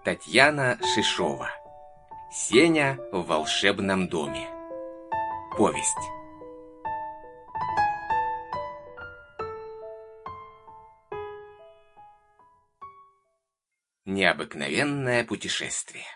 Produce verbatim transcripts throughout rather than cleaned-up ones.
Татьяна Шишова. Сеня в волшебном доме. Повесть. Необыкновенное путешествие.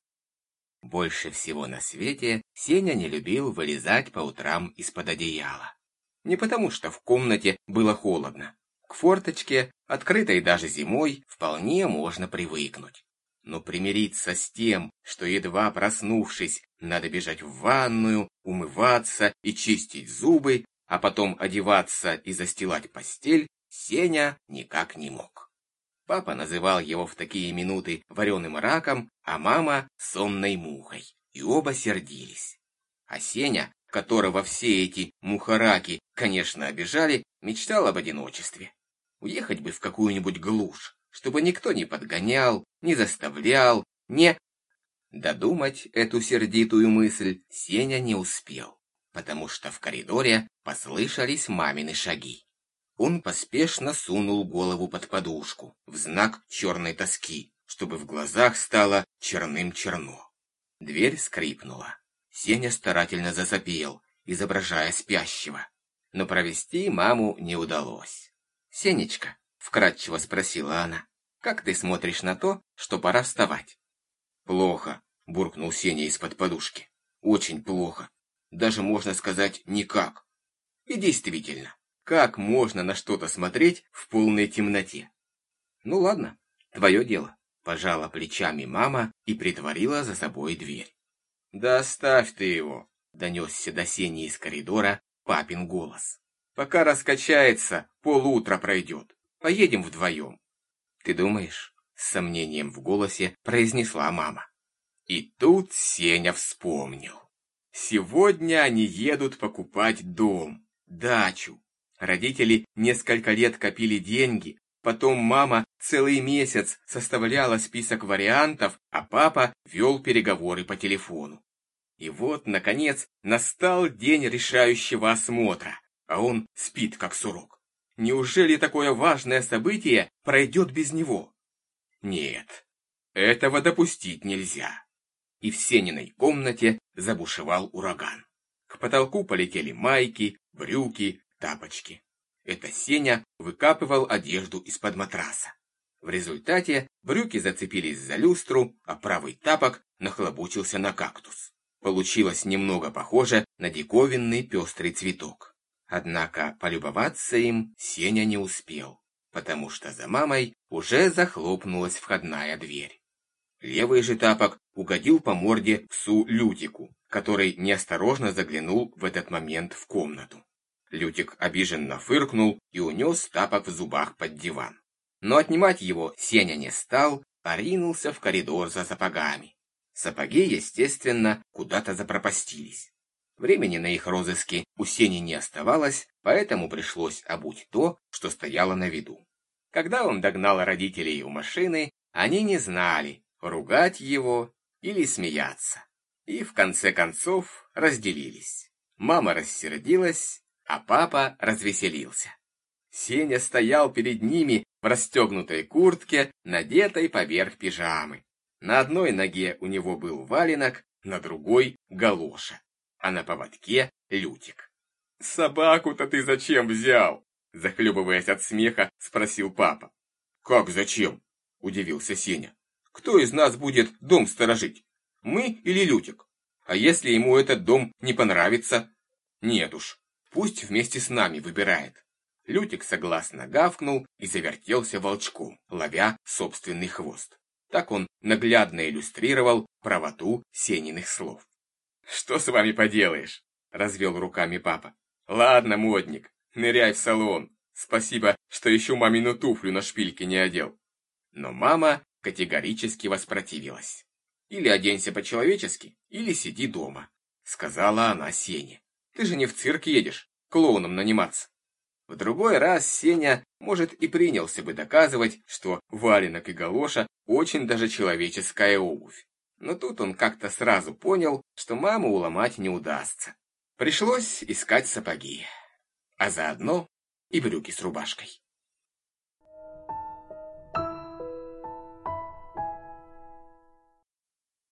Больше всего на свете Сеня не любил вылезать по утрам из-под одеяла. Не потому, что в комнате было холодно. К форточке, открытой даже зимой, вполне можно привыкнуть. Но примириться с тем, что, едва проснувшись, надо бежать в ванную, умываться и чистить зубы, а потом одеваться и застилать постель, Сеня никак не мог. Папа называл его в такие минуты вареным раком, а мама — сонной мухой, и оба сердились. А Сеня, которого все эти мухараки, конечно, обижали, мечтал об одиночестве. Уехать бы в какую-нибудь глушь, чтобы никто не подгонял, не заставлял, не... Додумать эту сердитую мысль Сеня не успел, потому что в коридоре послышались мамины шаги. Он поспешно сунул голову под подушку, в знак черной тоски, чтобы в глазах стало черным-черно. Дверь скрипнула. Сеня старательно засопел, изображая спящего. Но провести маму не удалось. «Сенечка», — вкратчиво спросила она, — «как ты смотришь на то, что пора вставать?» «Плохо», — буркнул Сеня из-под подушки. «Очень плохо. Даже можно сказать никак». И действительно, как можно на что-то смотреть в полной темноте? «Ну ладно, твое дело», — пожала плечами мама и притворила за собой дверь. «Да оставь ты его», — донесся до Сени из коридора папин голос. «Пока раскачается, полутра пройдет. Поедем вдвоем». «Ты думаешь?» — с сомнением в голосе произнесла мама. И тут Сеня вспомнил. Сегодня они едут покупать дом, дачу. Родители несколько лет копили деньги, потом мама целый месяц составляла список вариантов, а папа вел переговоры по телефону. И вот, наконец, настал день решающего осмотра, а он спит, как сурок. Неужели такое важное событие пройдет без него? Нет, этого допустить нельзя. И в Сениной комнате забушевал ураган. К потолку полетели майки, брюки, тапочки. Это Сеня выкапывал одежду из-под матраса. В результате брюки зацепились за люстру, а правый тапок нахлобучился на кактус. Получилось немного похоже на диковинный пестрый цветок. Однако полюбоваться им Сеня не успел, потому что за мамой уже захлопнулась входная дверь. Левый же тапок угодил по морде псу Лютику, который неосторожно заглянул в этот момент в комнату. Лютик обиженно фыркнул и унес тапок в зубах под диван. Но отнимать его Сеня не стал, а ринулся в коридор за сапогами. Сапоги, естественно, куда-то запропастились. Времени на их розыски у Сени не оставалось, поэтому пришлось обуть то, что стояло на виду. Когда он догнал родителей у машины, они не знали, ругать его или смеяться. И в конце концов разделились. Мама рассердилась, а папа развеселился. Сеня стоял перед ними в расстегнутой куртке, надетой поверх пижамы. На одной ноге у него был валенок, на другой — галоша, а на поводке — Лютик. «Собаку-то ты зачем взял?» — захлебываясь от смеха, спросил папа. «Как зачем?» — удивился Сеня. «Кто из нас будет дом сторожить? Мы или Лютик? А если ему этот дом не понравится? Нет уж, пусть вместе с нами выбирает». Лютик согласно гавкнул и завертелся волчком, ловя собственный хвост. Так он наглядно иллюстрировал правоту Сениных слов. «Что с вами поделаешь?» — развел руками папа. «Ладно, модник, ныряй в салон. Спасибо, что еще мамину туфлю на шпильке не одел». Но мама категорически воспротивилась. «Или оденься по-человечески, или сиди дома», — сказала она Сене. «Ты же не в цирк едешь, клоуном наниматься». В другой раз Сеня, может, и принялся бы доказывать, что валенок и галоша очень даже человеческая обувь. Но тут он как-то сразу понял, что маму уломать не удастся. Пришлось искать сапоги, а заодно и брюки с рубашкой.